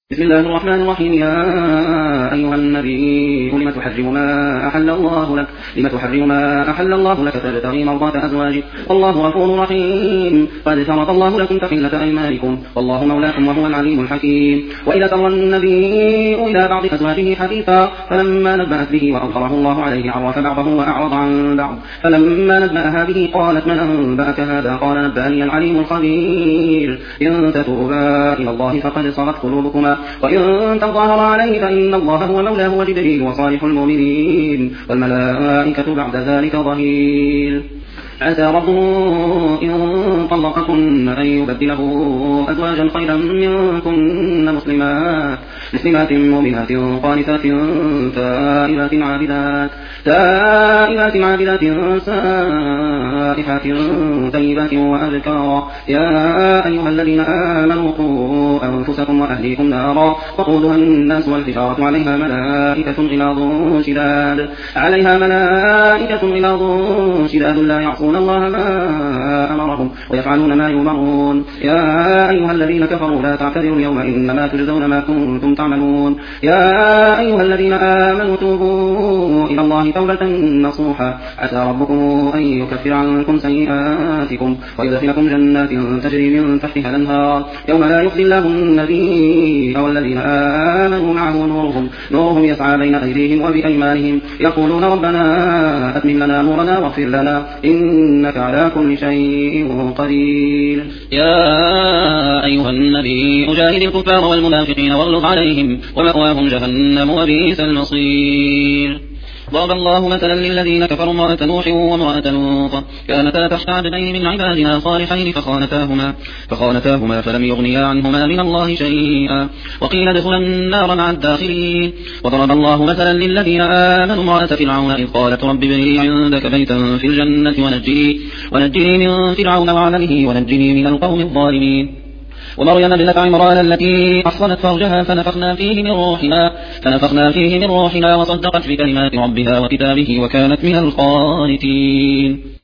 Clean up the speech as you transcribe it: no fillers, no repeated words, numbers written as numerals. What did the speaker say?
بسم الله الرحمن الرحيم. يا أيها النبي لم تحرم ما أحل الله لك تبتغي مرضات أزواجك والله غفور رحيم. قد فرض الله لكم تحلة أيمانكم والله مولاكم وهو العليم الحكيم. وإذا سر النبي إلى بعض أزواجه حديثا فلما نبأت به وأظهره الله عليه عرف بعضه وأعرض عن بعض فلما نبأها به قالت من أنبأك هذا قال نبأني العليم الخبير. إن تتوبا إلى الله فقد صغت قلوبكما وإن تظاهر عليه فإن الله هو مولاه وجبريل وصالح المؤمنين والملائكة بعد ذلك ظهير. عسى ربه إن طلقكن أن يبدله أزواجا خيرا منكن مسلمات مؤمنات قانتات تائبات عابدات سائحات طيبات وأبكارا. يا أيها الذين آمنوا قوا أنفسكم وأهليكم نارا وقودها الناس والحجارة عليها ملائكة غلاظ شداد لا يعصون الله ما أمرهم ويفعلون ما يؤمرون. يا أيها الذين كفروا لا تعتذروا اليوم إنما تجزون ما كنتم تعملون. يا أيها الذين آمنوا توبوا إلى الله توبة نصوحا عسى ربكم أن يكفر عنكم سيئاتكم ويدخلكم جنات تجري من تحتها الأنهار يوم لا يخزي الله النبي والذين آمنوا معه نورهم يسعى بين أيديهم وبأيمانهم يقولون ربنا أتمم لنا نورنا واغفر لنا إنك على كل شيء قدير. يا أيها النبي جاهد الكفار والمنافقين واغلظ عليهم ومأواهم جهنم وبئس المصير. ضرب الله مثلا للذين كفروا امرأة نوح وامرأة لوط كانتا تحت عبدين من عبادنا صالحين فخانتاهما فلم يغنيا عنهما من الله شيئا وقيل ادخلا النار مع الداخلين. وضرب الله مثلا للذين آمنوا امرأة فرعون إذ قالت رب ابن لي عندك بيتا في الجنة ونجني من فرعون وعمله ونجني من القوم الظالمين. ومريم ابنة عمران التي أحصنت فرجها فنفخنا فيه من روحنا وصدقت بكلمات ربها وكتابه وكانت من القانتين.